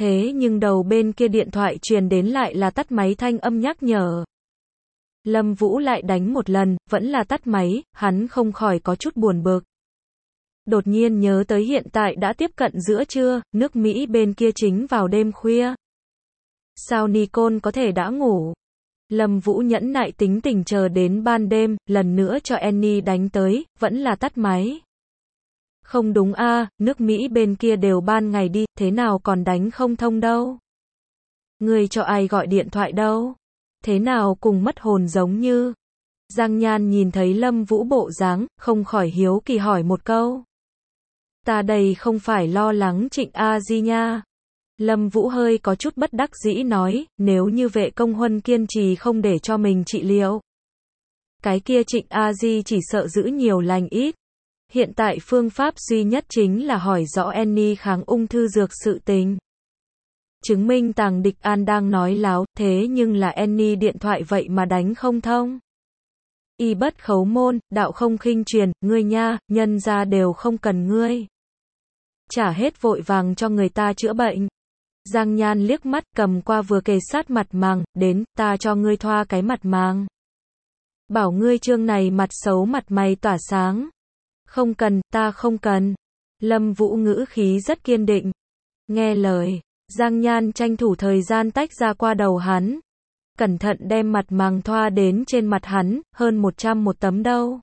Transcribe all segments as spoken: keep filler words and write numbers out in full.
Thế nhưng đầu bên kia điện thoại truyền đến lại là tắt máy thanh âm nhắc nhở. Lâm Vũ lại đánh một lần, vẫn là tắt máy, hắn không khỏi có chút buồn bực. Đột nhiên nhớ tới hiện tại đã tiếp cận giữa trưa, nước Mỹ bên kia chính vào đêm khuya. Sao Nicole có thể đã ngủ? Lâm Vũ nhẫn nại tính tình chờ đến ban đêm, lần nữa cho Annie đánh tới, vẫn là tắt máy. Không đúng a, à, nước Mỹ bên kia đều ban ngày đi, thế nào còn đánh không thông đâu? Người cho ai gọi điện thoại đâu? Thế nào cùng mất hồn giống như? Giang Nhan nhìn thấy Lâm Vũ bộ dáng, không khỏi hiếu kỳ hỏi một câu. Ta đây không phải lo lắng Trịnh A Di nha. Lâm Vũ hơi có chút bất đắc dĩ nói, nếu như Vệ Công Huân kiên trì không để cho mình trị liệu. Cái kia Trịnh A Di chỉ sợ giữ nhiều lành ít. Hiện tại phương pháp duy nhất chính là hỏi rõ Annie kháng ung thư dược sự tình. Chứng minh Tàng Địch An đang nói láo, thế nhưng là Annie điện thoại vậy mà đánh không thông. Y bất khấu môn, đạo không khinh truyền, ngươi nha, nhân ra đều không cần ngươi. Trả hết vội vàng cho người ta chữa bệnh. Giang Nhan liếc mắt cầm qua vừa kề sát mặt màng, đến, ta cho ngươi thoa cái mặt màng. Bảo ngươi trương này mặt xấu mặt mày tỏa sáng. Không cần, ta không cần. Lâm Vũ ngữ khí rất kiên định. Nghe lời, Giang Nhan tranh thủ thời gian tách ra qua đầu hắn. Cẩn thận đem mặt màng thoa đến trên mặt hắn, hơn một trăm một tấm đâu.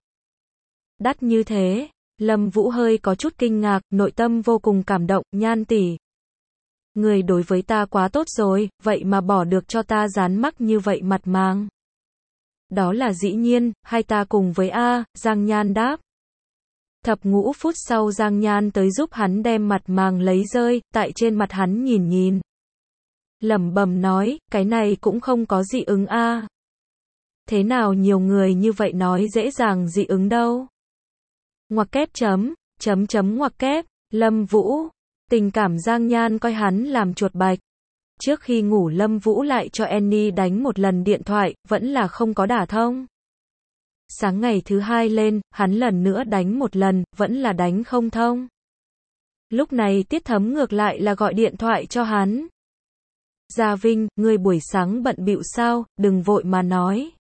Đắt như thế, Lâm Vũ hơi có chút kinh ngạc, nội tâm vô cùng cảm động, Nhan tỷ. Người đối với ta quá tốt rồi, vậy mà bỏ được cho ta dán mắc như vậy mặt màng. Đó là dĩ nhiên, hai ta cùng với A, Giang Nhan đáp. Thập ngũ phút sau Giang Nhan tới giúp hắn đem mặt màng lấy rơi, tại trên mặt hắn nhìn nhìn. Lẩm bẩm nói, cái này cũng không có dị ứng a. Thế nào nhiều người như vậy nói dễ dàng dị ứng đâu. Ngoặc kép chấm, chấm chấm ngoặc kép, Lâm Vũ. Tình cảm Giang Nhan coi hắn làm chuột bạch. Trước khi ngủ Lâm Vũ lại cho Annie đánh một lần điện thoại, vẫn là không có đả thông. Sáng ngày thứ hai lên, hắn lần nữa đánh một lần, vẫn là đánh không thông. Lúc này Tiết Thấm ngược lại là gọi điện thoại cho hắn. Gia Vinh, ngươi buổi sáng bận bịu sao, đừng vội mà nói.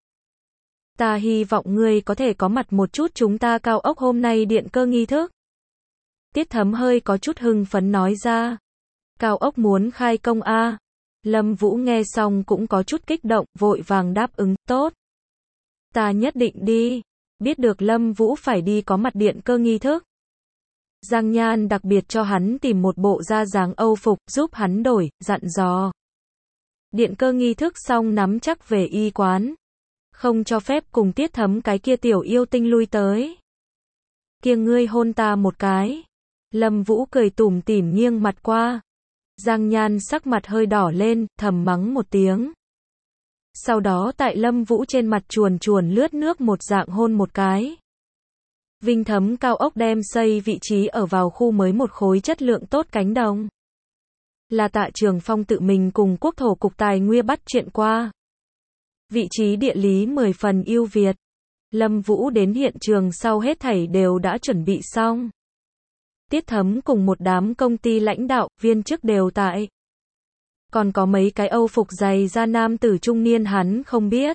Ta hy vọng ngươi có thể có mặt một chút chúng ta cao ốc hôm nay điện cơ nghi thức. Tiết Thấm hơi có chút hưng phấn nói ra. Cao ốc muốn khai công a. Lâm Vũ nghe xong cũng có chút kích động, vội vàng đáp ứng, tốt. Ta nhất định đi. Biết được Lâm Vũ phải đi có mặt điện cơ nghi thức. Giang Nhan đặc biệt cho hắn tìm một bộ da dáng Âu phục, giúp hắn đổi, dặn dò. Điện cơ nghi thức xong nắm chắc về y quán. Không cho phép cùng Tiết Thấm cái kia tiểu yêu tinh lui tới. Kia ngươi hôn ta một cái. Lâm Vũ cười tủm tỉm nghiêng mặt qua. Giang Nhan sắc mặt hơi đỏ lên, thầm mắng một tiếng. Sau đó tại Lâm Vũ trên mặt chuồn chuồn lướt nước một dạng hôn một cái. Vinh Thấm cao ốc đem xây vị trí ở vào khu mới một khối chất lượng tốt cánh đồng. Là Tạ Trường Phong tự mình cùng Quốc thổ cục tài nguyên bắt chuyện qua. Vị trí địa lý mười phần ưu việt. Lâm Vũ đến hiện trường sau hết thảy đều đã chuẩn bị xong. Tiết Thấm cùng một đám công ty lãnh đạo, viên chức đều tại. Còn có mấy cái Âu phục dày da nam tử trung niên hắn không biết.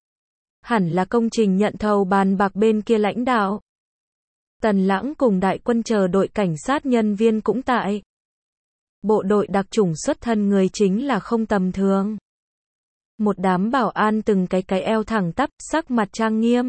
Hẳn là công trình nhận thầu bàn bạc bên kia lãnh đạo. Tần Lãng cùng đại quân chờ đội cảnh sát nhân viên cũng tại. Bộ đội đặc chủng xuất thân người chính là không tầm thường. Một đám bảo an từng cái cái eo thẳng tắp, sắc mặt trang nghiêm.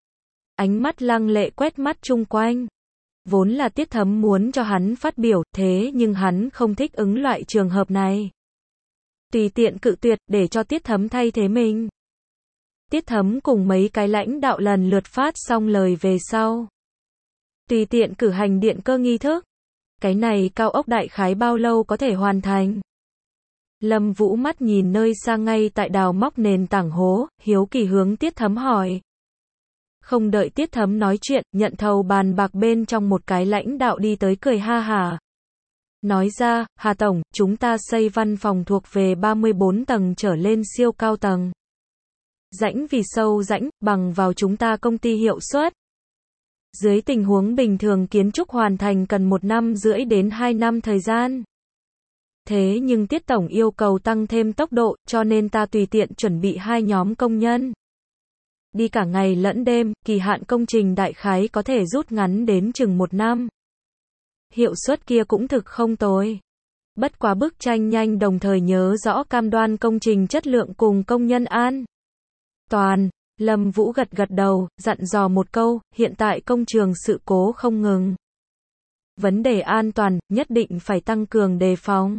Ánh mắt lăng lệ quét mắt chung quanh. Vốn là Tiết Thấm muốn cho hắn phát biểu, thế nhưng hắn không thích ứng loại trường hợp này. Tùy tiện cự tuyệt để cho Tiết Thấm thay thế mình. Tiết Thấm cùng mấy cái lãnh đạo lần lượt phát xong lời về sau. Tùy tiện cử hành điện cơ nghi thức. Cái này cao ốc đại khái bao lâu có thể hoàn thành? Lâm Vũ mắt nhìn nơi xa ngay tại đào móc nền tảng hố, hiếu kỳ hướng Tiết Thấm hỏi. Không đợi Tiết Thấm nói chuyện, nhận thầu bàn bạc bên trong một cái lãnh đạo đi tới cười ha hả. Nói ra, Hà Tổng, chúng ta xây văn phòng thuộc về ba mươi bốn tầng trở lên siêu cao tầng. Rãnh vì sâu rãnh, bằng vào chúng ta công ty hiệu suất. Dưới tình huống bình thường kiến trúc hoàn thành cần một năm rưỡi đến hai năm thời gian. thế nhưng Tiết Tổng yêu cầu tăng thêm tốc độ, cho nên ta tùy tiện chuẩn bị hai nhóm công nhân. Đi cả ngày lẫn đêm, kỳ hạn công trình đại khái có thể rút ngắn đến chừng một năm. Hiệu suất kia cũng thực không tồi. Bất quá bức tranh nhanh đồng thời nhớ rõ cam đoan công trình chất lượng cùng công nhân an toàn. Lâm Vũ gật gật đầu, dặn dò một câu, hiện tại công trường sự cố không ngừng. Vấn đề an toàn, nhất định phải tăng cường đề phòng.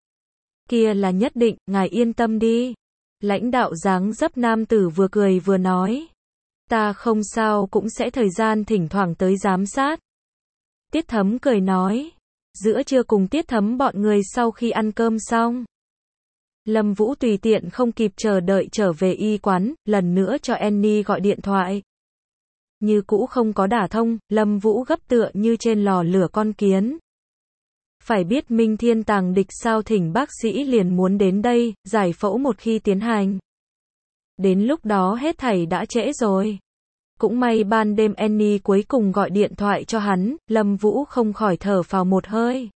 Kia là nhất định, ngài yên tâm đi. Lãnh đạo dáng dấp nam tử vừa cười vừa nói. Ta không sao cũng sẽ thời gian thỉnh thoảng tới giám sát. Tiết Thấm cười nói. Giữa trưa cùng Tiết Thấm bọn người sau khi ăn cơm xong. Lâm Vũ tùy tiện không kịp chờ đợi trở về y quán, lần nữa cho Annie gọi điện thoại. Như cũ không có đả thông, Lâm Vũ gấp tựa như trên lò lửa con kiến. Phải biết Minh Thiên tàng địch sao thỉnh bác sĩ liền muốn đến đây, giải phẫu một khi tiến hành. Đến lúc đó hết thảy đã trễ rồi. Cũng may ban đêm Annie cuối cùng gọi điện thoại cho hắn, Lâm Vũ không khỏi thở phào một hơi.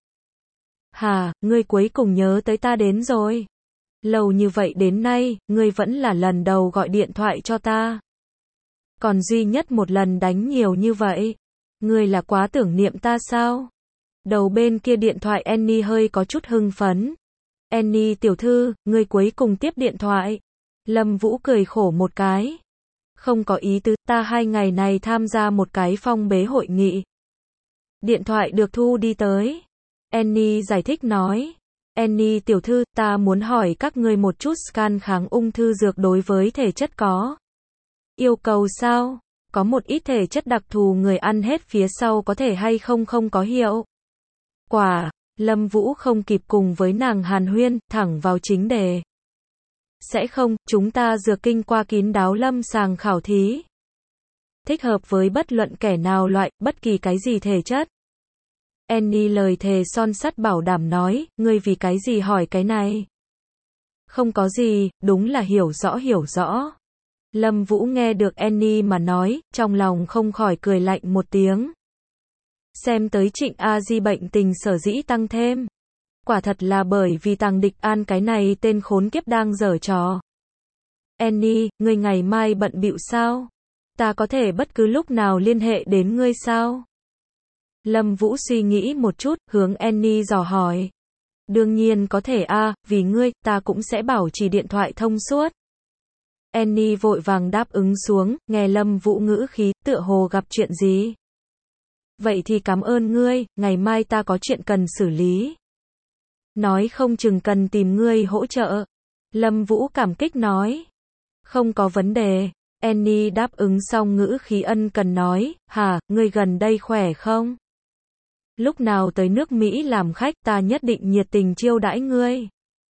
Hà, ngươi cuối cùng nhớ tới ta đến rồi. Lâu như vậy đến nay, ngươi vẫn là lần đầu gọi điện thoại cho ta. Còn duy nhất một lần đánh nhiều như vậy. Ngươi là quá tưởng niệm ta sao? Đầu bên kia điện thoại Annie hơi có chút hưng phấn. Annie tiểu thư, ngươi cuối cùng tiếp điện thoại. Lâm Vũ cười khổ một cái. Không có ý tứ, ta hai ngày này tham gia một cái phong bế hội nghị. Điện thoại được thu đi tới. Annie giải thích nói. Annie tiểu thư, ta muốn hỏi các ngươi một chút scan kháng ung thư dược đối với thể chất có yêu cầu sao? Có một ít thể chất đặc thù người ăn hết phía sau có thể hay không không có hiệu quả. Lâm Vũ không kịp cùng với nàng hàn huyên, thẳng vào chính đề. Sẽ không, chúng ta dược kinh qua kín đáo lâm sàng khảo thí. Thích hợp với bất luận kẻ nào loại, bất kỳ cái gì thể chất. Annie lời thề son sắt bảo đảm nói, ngươi vì cái gì hỏi cái này? Không có gì, đúng là hiểu rõ hiểu rõ. Lâm Vũ nghe được Annie mà nói, trong lòng không khỏi cười lạnh một tiếng. Xem tới Trịnh A Di bệnh tình sở dĩ tăng thêm. Quả thật là bởi vì Tàng Địch An cái này tên khốn kiếp đang giở trò. Annie, ngươi ngày mai bận bịu sao? Ta có thể bất cứ lúc nào liên hệ đến ngươi sao? Lâm Vũ suy nghĩ một chút, hướng Annie dò hỏi. Đương nhiên có thể a, à, vì ngươi, ta cũng sẽ bảo trì điện thoại thông suốt. Annie vội vàng đáp ứng xuống, nghe Lâm Vũ ngữ khí, tựa hồ gặp chuyện gì. Vậy thì cảm ơn ngươi, ngày mai ta có chuyện cần xử lý. Nói không chừng cần tìm ngươi hỗ trợ. Lâm Vũ cảm kích nói. Không có vấn đề. Annie đáp ứng xong ngữ khí ân cần nói, hà, ngươi gần đây khỏe không? Lúc nào tới nước Mỹ làm khách ta nhất định nhiệt tình chiêu đãi ngươi.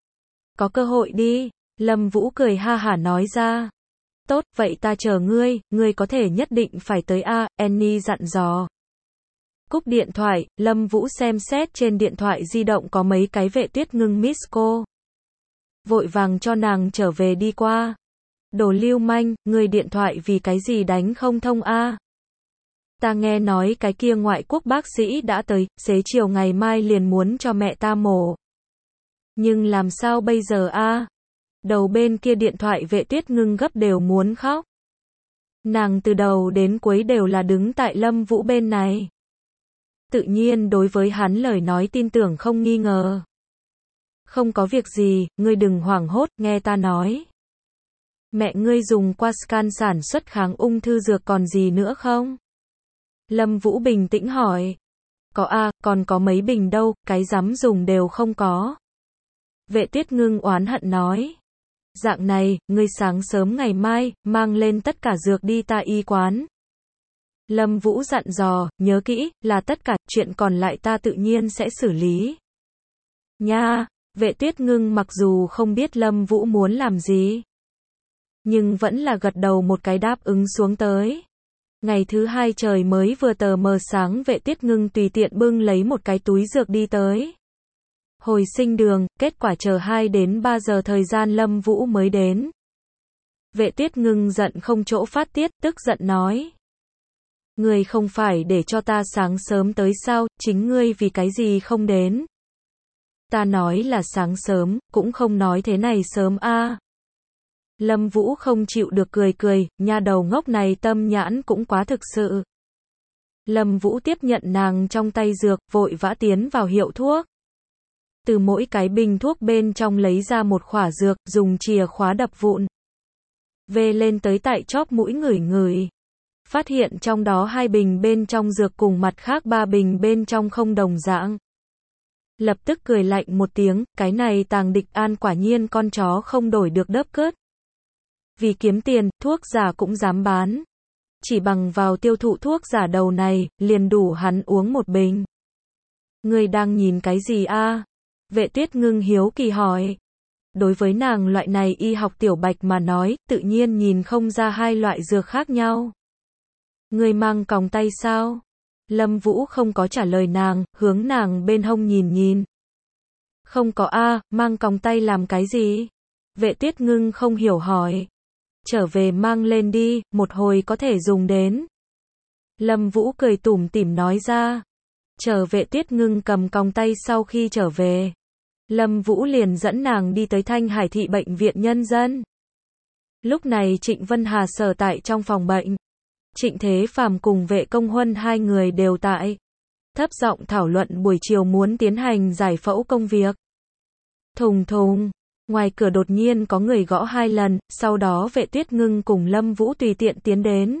Có cơ hội đi. Lâm Vũ cười ha hả nói ra. Tốt, vậy ta chờ ngươi, ngươi có thể nhất định phải tới a, Annie dặn dò. Cúp điện thoại, Lâm Vũ xem xét trên điện thoại di động có mấy cái Vệ Tuyết Ngưng miss cô. Vội vàng cho nàng trở về đi qua. Đồ lưu manh, ngươi điện thoại vì cái gì đánh không thông a? Ta nghe nói cái kia ngoại quốc bác sĩ đã tới, xế chiều ngày mai liền muốn cho mẹ ta mổ. Nhưng làm sao bây giờ a? Đầu bên kia điện thoại Vệ Tuyết Ngưng gấp đều muốn khóc. Nàng từ đầu đến cuối đều là đứng tại Lâm Vũ bên này. Tự nhiên đối với hắn lời nói tin tưởng không nghi ngờ. Không có việc gì, ngươi đừng hoảng hốt, nghe ta nói. Mẹ ngươi dùng qua scan sản xuất kháng ung thư dược còn gì nữa không? Lâm Vũ bình tĩnh hỏi. Có a, còn có mấy bình đâu, cái dám dùng đều không có. Vệ Tuyết Ngưng oán hận nói. Dạng này, ngươi sáng sớm ngày mai, mang lên tất cả dược đi ta y quán. Lâm Vũ dặn dò, nhớ kỹ, là tất cả, chuyện còn lại ta tự nhiên sẽ xử lý. Nha, Vệ Tuyết Ngưng mặc dù không biết Lâm Vũ muốn làm gì, nhưng vẫn là gật đầu một cái đáp ứng xuống tới. Ngày thứ hai trời mới vừa tờ mờ sáng Vệ Tuyết Ngưng tùy tiện bưng lấy một cái túi dược đi tới. Hồi sinh đường, kết quả chờ hai đến ba giờ thời gian Lâm Vũ mới đến. Vệ Tuyết Ngưng giận không chỗ phát tiết, tức giận nói. Ngươi không phải để cho ta sáng sớm tới sao, chính ngươi vì cái gì không đến. Ta nói là sáng sớm, cũng không nói thế này sớm a. Lâm Vũ không chịu được cười cười, nha đầu ngốc này tâm nhãn cũng quá thực sự. Lâm Vũ tiếp nhận nàng trong tay dược, vội vã tiến vào hiệu thuốc. Từ mỗi cái bình thuốc bên trong lấy ra một khỏa dược, dùng chìa khóa đập vụn. Về lên tới tại chóp mũi ngửi ngửi. Phát hiện trong đó hai bình bên trong dược cùng mặt khác ba bình bên trong không đồng dạng. Lập tức cười lạnh một tiếng, cái này Tàng Địch An quả nhiên con chó không đổi được đớp cớt. Vì kiếm tiền, thuốc giả cũng dám bán. Chỉ bằng vào tiêu thụ thuốc giả đầu này, liền đủ hắn uống một bình. Ngươi đang nhìn cái gì a? Vệ Tuyết Ngưng hiếu kỳ hỏi. Đối với nàng loại này y học tiểu bạch mà nói, tự nhiên nhìn không ra hai loại dược khác nhau. Ngươi mang còng tay sao? Lâm Vũ không có trả lời nàng, hướng nàng bên hông nhìn nhìn. Không có a, mang còng tay làm cái gì? Vệ Tuyết Ngưng không hiểu hỏi. Trở về mang lên đi, một hồi có thể dùng đến. Lâm Vũ cười tủm tỉm nói ra. Chờ Vệ Tuyết Ngưng cầm còng tay sau khi trở về. Lâm Vũ liền dẫn nàng đi tới Thanh Hải thị bệnh viện nhân dân. Lúc này Trịnh Vân Hà sở tại trong phòng bệnh. Trịnh Thế Phàm cùng Vệ Công Huân hai người đều tại. Thấp giọng thảo luận buổi chiều muốn tiến hành giải phẫu công việc. Thùng thùng. Ngoài cửa đột nhiên có người gõ hai lần, sau đó Vệ Tuyết Ngưng cùng Lâm Vũ tùy tiện tiến đến.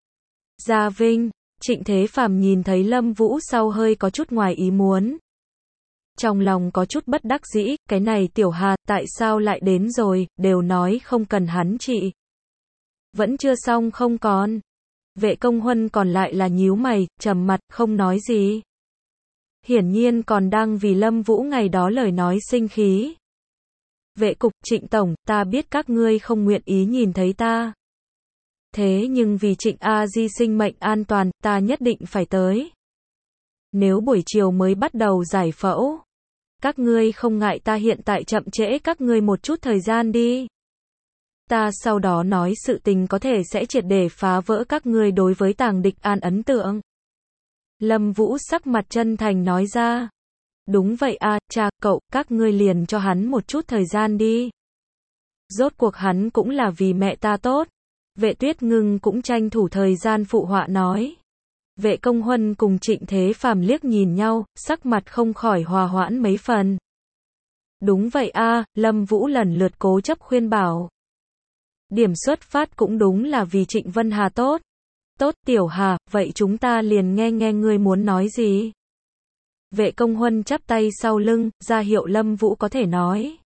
Gia Vinh, Trịnh Thế Phàm nhìn thấy Lâm Vũ sau hơi có chút ngoài ý muốn. Trong lòng có chút bất đắc dĩ, cái này tiểu Hà, tại sao lại đến rồi, đều nói không cần hắn trị. Vẫn chưa xong không còn. Vệ Công Huân còn lại là nhíu mày, trầm mặt, không nói gì. Hiển nhiên còn đang vì Lâm Vũ ngày đó lời nói sinh khí. Vệ cục, Trịnh Tổng, ta biết các ngươi không nguyện ý nhìn thấy ta. Thế nhưng vì Trịnh A Di sinh mệnh an toàn, ta nhất định phải tới. Nếu buổi chiều mới bắt đầu giải phẫu, các ngươi không ngại ta hiện tại chậm trễ các ngươi một chút thời gian đi. Ta sau đó nói sự tình có thể sẽ triệt để phá vỡ các ngươi đối với Tàng Địch An ấn tượng. Lâm Vũ sắc mặt chân thành nói ra. Đúng vậy a, cha, cậu, các ngươi liền cho hắn một chút thời gian đi. Rốt cuộc hắn cũng là vì mẹ ta tốt. Vệ Tuyết Ngưng cũng tranh thủ thời gian phụ họa nói. Vệ Công Huân cùng Trịnh Thế Phàm liếc nhìn nhau, sắc mặt không khỏi hòa hoãn mấy phần. Đúng vậy a, Lâm Vũ lần lượt cố chấp khuyên bảo. Điểm xuất phát cũng đúng là vì Trịnh Vân Hà tốt. Tốt tiểu Hà, vậy chúng ta liền nghe nghe ngươi muốn nói gì. Vệ Công Huân chắp tay sau lưng, ra hiệu Lâm Vũ có thể nói.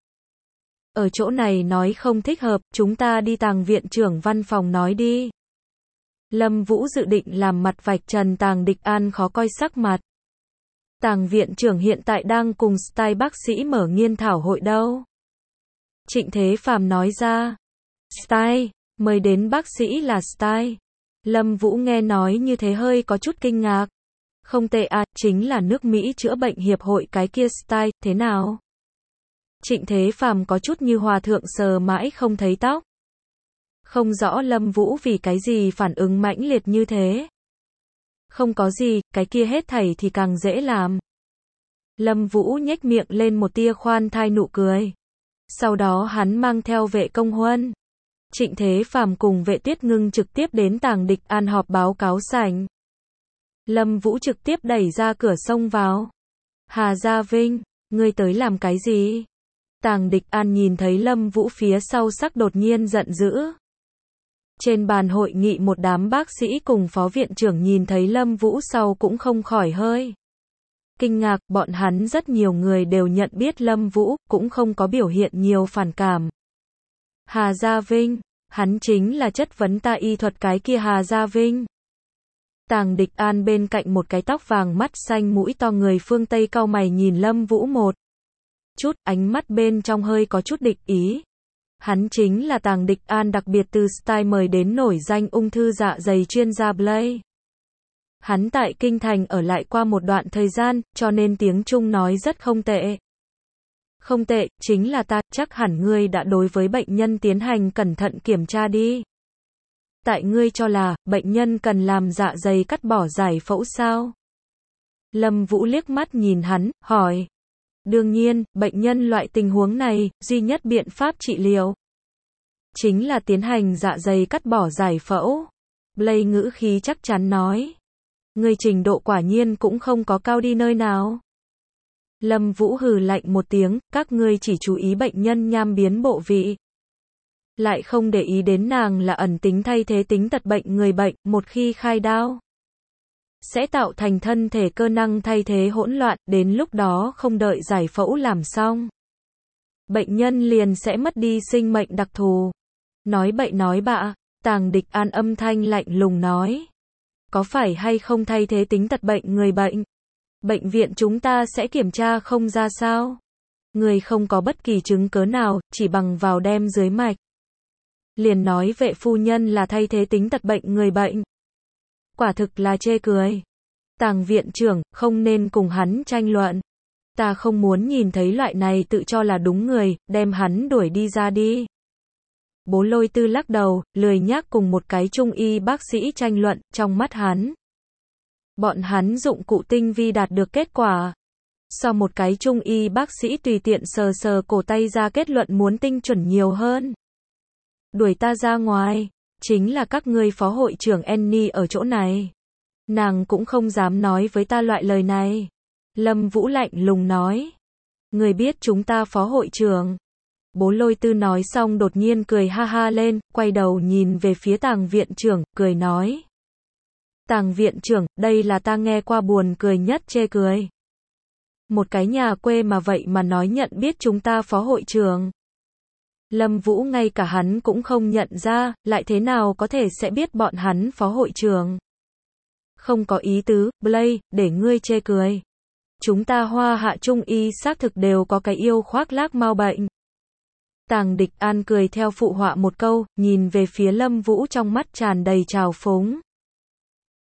Ở chỗ này nói không thích hợp, chúng ta đi Tàng viện trưởng văn phòng nói đi. Lâm Vũ dự định làm mặt vạch trần Tàng Địch An khó coi sắc mặt. Tàng viện trưởng hiện tại đang cùng Style bác sĩ mở nghiên thảo hội đâu. Trịnh Thế Phàm nói ra. Style, mời đến bác sĩ là Style. Lâm Vũ nghe nói như thế hơi có chút kinh ngạc. Không tệ à, chính là nước Mỹ chữa bệnh hiệp hội cái kia Style, thế nào? Trịnh Thế Phàm có chút như hòa thượng sờ mãi không thấy tóc. Không rõ Lâm Vũ vì cái gì phản ứng mãnh liệt như thế. Không có gì, cái kia hết thảy thì càng dễ làm. Lâm Vũ nhếch miệng lên một tia khoan thai nụ cười. Sau đó hắn mang theo Vệ Công Huân, Trịnh Thế Phàm cùng Vệ Tuyết Ngưng trực tiếp đến Tàng Địch An họp báo cáo sảnh. Lâm Vũ trực tiếp đẩy ra cửa xông vào. Hà Gia Vinh, ngươi tới làm cái gì? Tàng Địch An nhìn thấy Lâm Vũ phía sau sắc đột nhiên giận dữ. Trên bàn hội nghị một đám bác sĩ cùng phó viện trưởng nhìn thấy Lâm Vũ sau cũng không khỏi hơi kinh ngạc, bọn hắn rất nhiều người đều nhận biết Lâm Vũ, cũng không có biểu hiện nhiều phản cảm. Hà Gia Vinh, hắn chính là chất vấn ta y thuật cái kia Hà Gia Vinh. Tàng Địch An bên cạnh một cái tóc vàng mắt xanh mũi to người phương Tây cau mày nhìn Lâm Vũ một chút, ánh mắt bên trong hơi có chút địch ý. Hắn chính là Tàng Địch An đặc biệt từ Style mời đến nổi danh ung thư dạ dày chuyên gia Blay. Hắn tại Kinh Thành ở lại qua một đoạn thời gian, cho nên tiếng Trung nói rất không tệ. Không tệ, chính là ta, chắc hẳn ngươi đã đối với bệnh nhân tiến hành cẩn thận kiểm tra đi. Tại ngươi cho là, bệnh nhân cần làm dạ dày cắt bỏ giải phẫu sao? Lâm Vũ liếc mắt nhìn hắn, hỏi. Đương nhiên, bệnh nhân loại tình huống này, duy nhất biện pháp trị liệu chính là tiến hành dạ dày cắt bỏ giải phẫu. Blake ngữ khí chắc chắn nói. Người trình độ quả nhiên cũng không có cao đi nơi nào. Lâm Vũ hừ lạnh một tiếng, các ngươi chỉ chú ý bệnh nhân nham biến bộ vị. Lại không để ý đến nàng là ẩn tính thay thế tính tật bệnh người bệnh, một khi khai đao sẽ tạo thành thân thể cơ năng thay thế hỗn loạn, đến lúc đó không đợi giải phẫu làm xong. Bệnh nhân liền sẽ mất đi sinh mệnh đặc thù. Nói bậy nói bạ, Tàng Địch An âm thanh lạnh lùng nói. Có phải hay không thay thế tính tật bệnh người bệnh? Bệnh viện chúng ta sẽ kiểm tra không ra sao? Người không có bất kỳ chứng cớ nào, chỉ bằng vào đem dưới mạch. Liền nói vệ phu nhân là thay thế tính tật bệnh người bệnh. Quả thực là chê cười. Tàng viện trưởng, không nên cùng hắn tranh luận. Ta không muốn nhìn thấy loại này tự cho là đúng người, đem hắn đuổi đi ra đi. Bố Lôi Tư lắc đầu, lười nhác cùng một cái trung y bác sĩ tranh luận, trong mắt hắn. Bọn hắn dụng cụ tinh vi đạt được kết quả. So một cái trung y bác sĩ tùy tiện sờ sờ cổ tay ra kết luận muốn tinh chuẩn nhiều hơn. Đuổi ta ra ngoài, chính là các ngươi phó hội trưởng Annie ở chỗ này. Nàng cũng không dám nói với ta loại lời này. Lâm Vũ lạnh lùng nói. Người biết chúng ta phó hội trưởng. Bố Lôi Tư nói xong đột nhiên cười ha ha lên, quay đầu nhìn về phía Tàng viện trưởng, cười nói. Tàng viện trưởng, đây là ta nghe qua buồn cười nhất chê cười. Một cái nhà quê mà vậy mà nói nhận biết chúng ta phó hội trưởng. Lâm Vũ ngay cả hắn cũng không nhận ra, lại thế nào có thể sẽ biết bọn hắn phó hội trưởng. Không có ý tứ, Blake, để ngươi chê cười. Chúng ta Hoa Hạ trung y xác thực đều có cái yêu khoác lác mau bệnh. Tàng Địch An cười theo phụ họa một câu, nhìn về phía Lâm Vũ trong mắt tràn đầy trào phúng.